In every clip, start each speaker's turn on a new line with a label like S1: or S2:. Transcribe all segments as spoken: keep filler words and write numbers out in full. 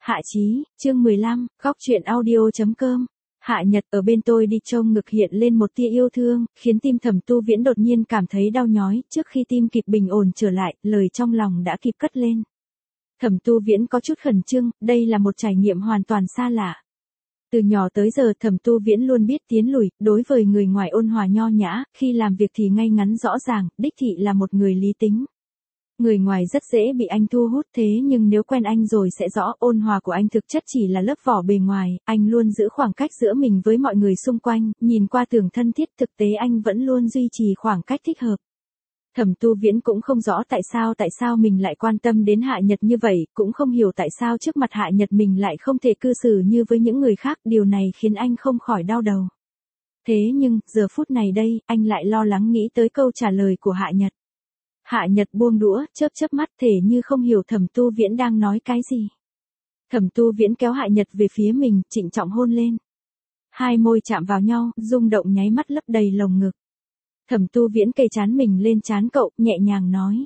S1: Hạ Chí, chương mười lăm, góc truyện audio chấm com. Hạ Nhật ở bên tôi đi trông ngực hiện lên một tia yêu thương, khiến tim Thẩm Tu Viễn đột nhiên cảm thấy đau nhói, trước khi tim kịp bình ổn trở lại, lời trong lòng đã kịp cất lên. Thẩm Tu Viễn có chút khẩn trương, đây là một trải nghiệm hoàn toàn xa lạ. Từ nhỏ tới giờ Thẩm Tu Viễn luôn biết tiến lùi, đối với người ngoài ôn hòa nho nhã, khi làm việc thì ngay ngắn rõ ràng, đích thị là một người lý tính. Người ngoài rất dễ bị anh thu hút, thế nhưng nếu quen anh rồi sẽ rõ ôn hòa của anh thực chất chỉ là lớp vỏ bề ngoài, anh luôn giữ khoảng cách giữa mình với mọi người xung quanh, nhìn qua tưởng thân thiết, thực tế anh vẫn luôn duy trì khoảng cách thích hợp. Thẩm Tu Viễn cũng không rõ tại sao tại sao mình lại quan tâm đến Hạ Nhật như vậy, cũng không hiểu tại sao trước mặt Hạ Nhật mình lại không thể cư xử như với những người khác, điều này khiến anh không khỏi đau đầu. Thế nhưng, giờ phút này đây, anh lại lo lắng nghĩ tới câu trả lời của Hạ Nhật. Hạ Nhật buông đũa, chớp chớp mắt thể như không hiểu Thẩm Tu Viễn đang nói cái gì. Thẩm Tu Viễn kéo Hạ Nhật về phía mình, trịnh trọng hôn lên. Hai môi chạm vào nhau, rung động nháy mắt lấp đầy lồng ngực. Thẩm Tu Viễn kề trán mình lên trán cậu, nhẹ nhàng nói.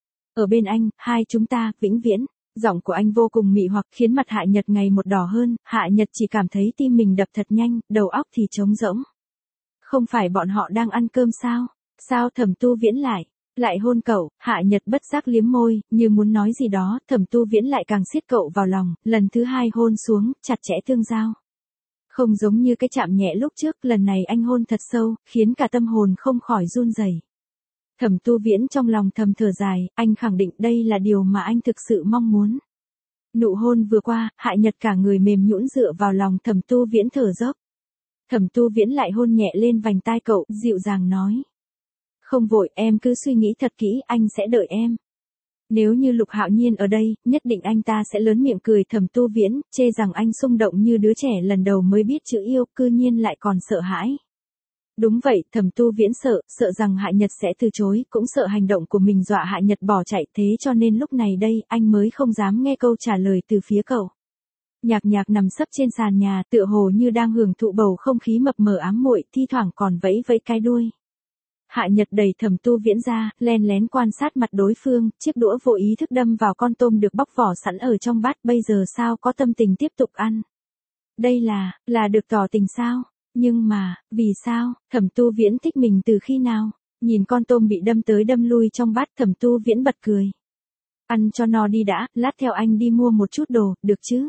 S1: Ở bên anh, hai chúng ta, vĩnh viễn. Giọng của anh vô cùng mị hoặc khiến mặt Hạ Nhật ngày một đỏ hơn, Hạ Nhật chỉ cảm thấy tim mình đập thật nhanh, đầu óc thì trống rỗng. Không phải bọn họ đang ăn cơm sao? Sao Thẩm Tu Viễn lại? Lại hôn cậu, Hạ Nhật bất giác liếm môi, như muốn nói gì đó, Thẩm Tu Viễn lại càng siết cậu vào lòng, lần thứ hai hôn xuống, chặt chẽ tương giao. Không giống như cái chạm nhẹ lúc trước, lần này anh hôn thật sâu, khiến cả tâm hồn không khỏi run rẩy. Thẩm Tu Viễn trong lòng thầm thở dài, anh khẳng định đây là điều mà anh thực sự mong muốn. Nụ hôn vừa qua, Hạ Nhật cả người mềm nhũn dựa vào lòng Thẩm Tu Viễn thở dốc. Thẩm Tu Viễn lại hôn nhẹ lên vành tai cậu, dịu dàng nói. Không vội, em cứ suy nghĩ thật kỹ, anh sẽ đợi em. Nếu như Lục Hạo Nhiên ở đây, nhất định anh ta sẽ lớn miệng cười. Thẩm Tu Viễn, chê rằng anh xung động như đứa trẻ lần đầu mới biết chữ yêu, cư nhiên lại còn sợ hãi. Đúng vậy, Thẩm Tu Viễn sợ, sợ rằng Hạ Nhật sẽ từ chối, cũng sợ hành động của mình dọa Hạ Nhật bỏ chạy, thế cho nên lúc này đây, anh mới không dám nghe câu trả lời từ phía cậu. Nhạc Nhạc nằm sấp trên sàn nhà, tựa hồ như đang hưởng thụ bầu không khí mập mờ ám muội, thi thoảng còn vẫy vẫy cái đuôi. Hạ Nhật đẩy Thẩm Tu Viễn ra, len lén quan sát mặt đối phương, chiếc đũa vô ý thức đâm vào con tôm được bóc vỏ sẵn ở trong bát, bây giờ sao có tâm tình tiếp tục ăn. Đây là, là được tỏ tình sao? Nhưng mà, vì sao, Thẩm Tu Viễn thích mình từ khi nào? Nhìn con tôm bị đâm tới đâm lui trong bát, Thẩm Tu Viễn bật cười. Ăn cho no đi đã, lát theo anh đi mua một chút đồ, được chứ?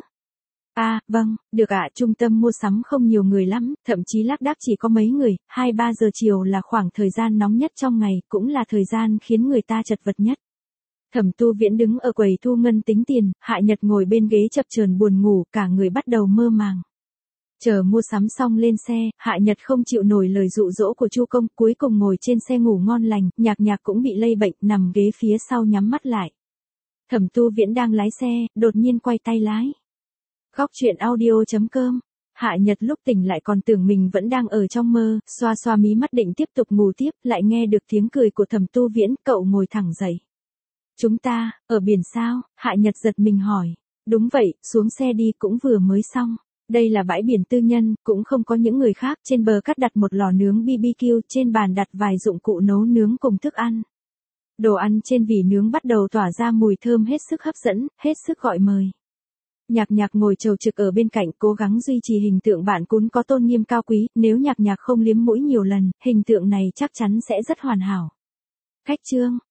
S1: À, vâng, được ạ, trung tâm mua sắm không nhiều người lắm, thậm chí lác đác chỉ có mấy người, hai ba giờ chiều là khoảng thời gian nóng nhất trong ngày, cũng là thời gian khiến người ta chật vật nhất. Thẩm Tu Viễn đứng ở quầy thu ngân tính tiền, Hạ Nhật ngồi bên ghế chập chờn buồn ngủ, cả người bắt đầu mơ màng. Chờ mua sắm xong lên xe, Hạ Nhật không chịu nổi lời dụ dỗ của Chu Công, cuối cùng ngồi trên xe ngủ ngon lành, Nhạc Nhạc cũng bị lây bệnh, nằm ghế phía sau nhắm mắt lại. Thẩm Tu Viễn đang lái xe, đột nhiên quay tay lái. Góc truyện audio chấm com. Hạ Nhật lúc tỉnh lại còn tưởng mình vẫn đang ở trong mơ, xoa xoa mí mắt định tiếp tục ngủ tiếp, lại nghe được tiếng cười của Thẩm Tu Viễn, cậu ngồi thẳng dậy. Chúng ta, ở biển sao? Hạ Nhật giật mình hỏi. Đúng vậy, xuống xe đi, cũng vừa mới xong. Đây là bãi biển tư nhân, cũng không có những người khác, trên bờ cắt đặt một lò nướng bê bê kiu, trên bàn đặt vài dụng cụ nấu nướng cùng thức ăn. Đồ ăn trên vỉ nướng bắt đầu tỏa ra mùi thơm hết sức hấp dẫn, hết sức gọi mời. Nhạc Nhạc ngồi chầu trực ở bên cạnh, cố gắng duy trì hình tượng bạn cún có tôn nghiêm cao quý, nếu Nhạc Nhạc không liếm mũi nhiều lần, hình tượng này chắc chắn sẽ rất hoàn hảo. Khách trương,